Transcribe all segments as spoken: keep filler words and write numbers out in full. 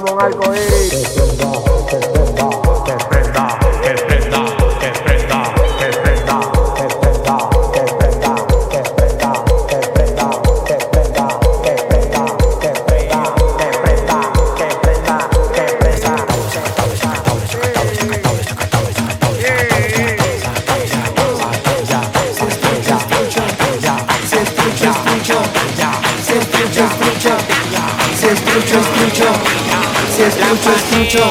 un arcoíris. Que prenda, que prenda, que prenda, que prenda, que prenda, que prenda, que prenda, que prenda, que prenda, que prenda, que prenda, que prenda, que prenda, que prenda, que prenda, Si es mucho, es mucho.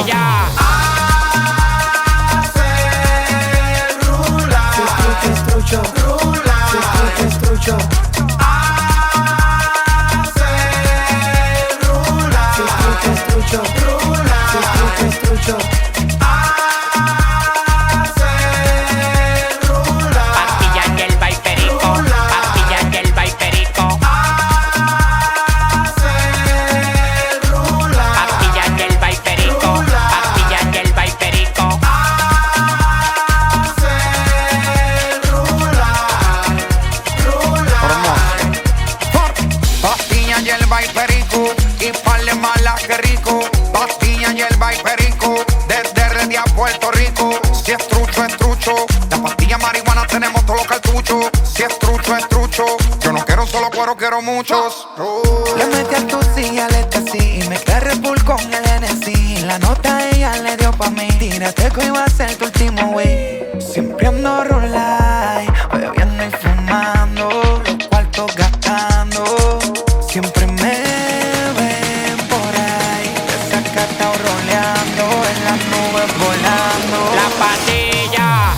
Puerto Rico, si es trucho, es trucho. La pastilla marihuana tenemos todos los cartuchos. Si es trucho, es trucho. Yo no quiero solo cuero, quiero muchos. Oh. Le metí a tu silla, le así y me quedé Red Bull con el N S I. La nota ella le dio pa' mí. Tírate que iba a ser tu último wey. Siempre ando rulay, bebiendo y fumando, los cuartos gastando. Siempre me ven por ahí, desacatado roleando, en las nubes volando. La patilla.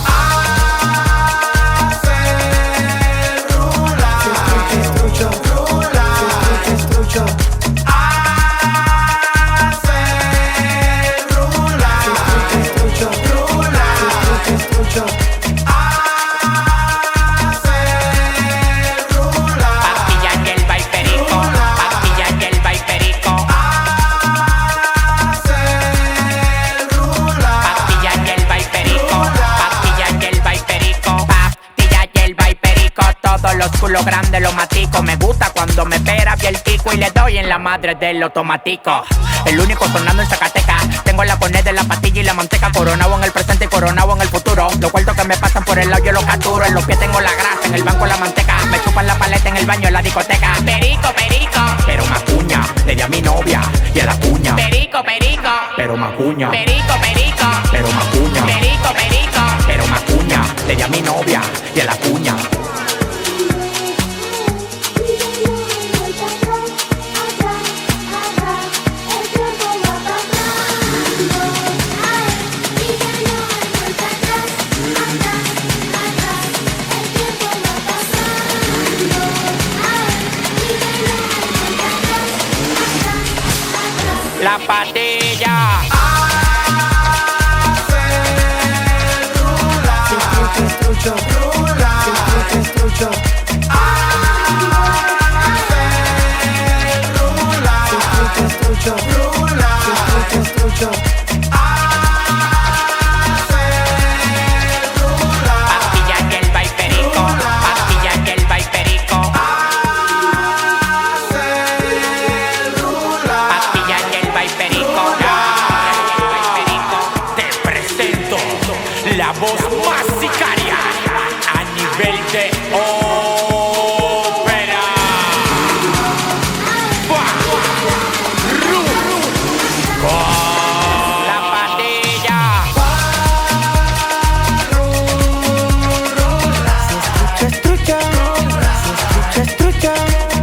Hace rula. Si es trucho, rula. Si es trucho, es trucho. Hace rula. Si es trucho, rula. Si es trucho, es trucho. Los culos grandes, los maticos. Me gusta cuando me pera bien el pico y le doy en la madre del automático. El único sonando en Zacatecas. Tengo la poned de la pastilla y la manteca. Coronado en el presente y coronado en el futuro. Los cuartos que me pasan por el lado yo los capturo. En los pies tengo la grasa, en el banco la manteca. Me chupan la paleta en el baño en la discoteca. Perico, perico. Pero macuña, le di a mi novia y a la cuña. Perico, perico. Pero macuña. Perico, perico. Pero macuña. Perico, perico. Pero macuña, le di a mi novia y a la cuña. La patilla. Hace rula. Si es trucho, es trucho, rula. Si es trucho, es trucho. Hace rula. Si es trucho, es trucho, rula. Si es trucho, es trucho. Hace rula. Pastilla que el va y perico. Pastilla que el va y perico. Hace rula. Pastilla que el va y perico. Te presento la voz más sicaria a nivel de ópera. La patilla. Si es trucho, es trucho. Si es trucho, es trucho.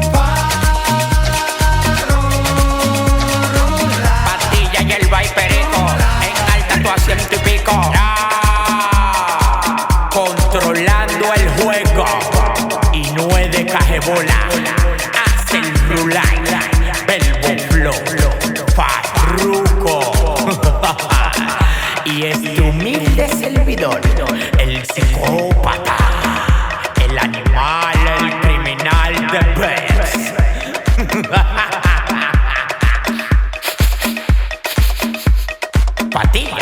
Pastilla y el va y perico. En alta tu asiento y pico. Controlando el juego. Y no es de cajebola. Hace el rulay. Belbo flow. Farruko. Y es tu humilde servidor. El psicópata. El animal. El criminal de Pez. Patilla.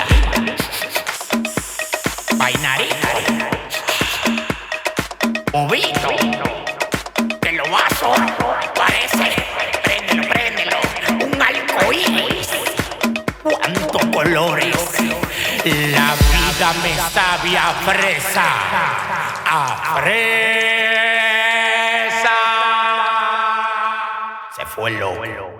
Vainarita. Ovito. Te lo vaso. Parece. Préndelo, préndelo. Un arcoíris. colores. La vida me sabe a fresa, a fresa. Se fue el loco.